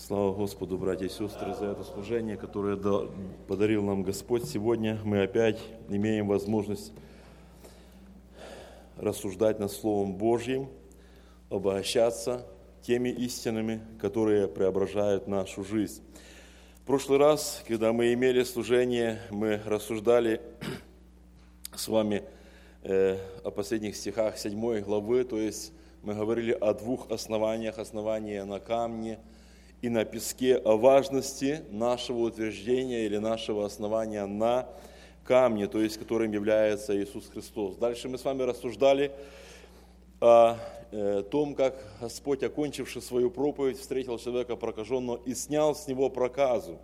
Слава Господу, братья и сестры, за это служение, которое подарил нам Господь. Сегодня мы опять имеем возможность рассуждать над Словом Божьим, обогащаться теми истинами, которые преображают нашу жизнь. В прошлый раз, когда мы имели служение, мы рассуждали с вами о последних стихах 7 главы, то есть мы говорили о двух основаниях: основание на камне и на песке, о важности нашего утверждения или нашего основания на камне, то есть которым является Иисус Христос. Дальше мы с вами рассуждали о том, как Господь, окончивший свою проповедь, встретил человека прокаженного и снял с него проказу.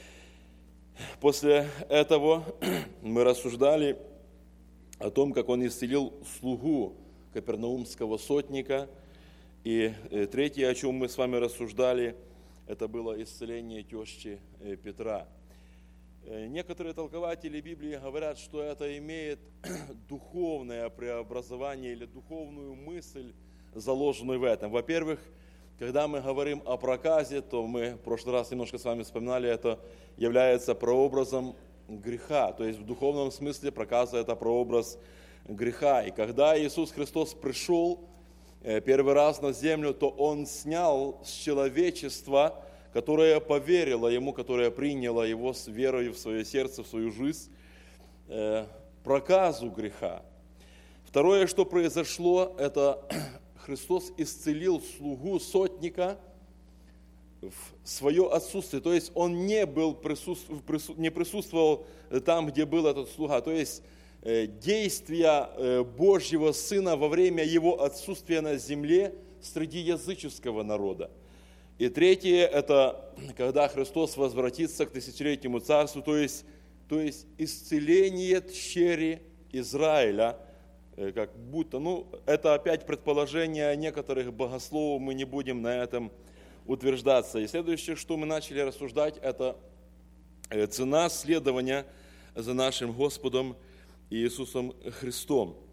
После этого мы рассуждали о том, как Он исцелил слугу капернаумского сотника. И третье, о чем мы с вами рассуждали, это было исцеление тещи Петра. Некоторые толкователи Библии говорят, что это имеет духовное преобразование или духовную мысль, заложенную в этом. Во-первых, когда мы говорим о проказе, то мы в прошлый раз немножко с вами вспоминали, это является прообразом греха. То есть в духовном смысле проказа – это прообраз греха. И когда Иисус Христос пришел первый раз на землю, то Он снял с человечества, которое поверило Ему, которое приняло Его с верой в свое сердце, в свою жизнь, проказу греха. Второе, что произошло, это Христос исцелил слугу сотника в свое отсутствие. То есть Он не присутствовал там, где был этот слуга. То есть действия Божьего Сына во время Его отсутствия на земле среди языческого народа. И третье, это когда Христос возвратится к тысячелетнему царству, то есть исцеление тщери Израиля, как будто, это опять предположение некоторых богословов, мы не будем на этом утверждаться. И следующее, что мы начали рассуждать, это цена следования за нашим Господом Иисусом Христом.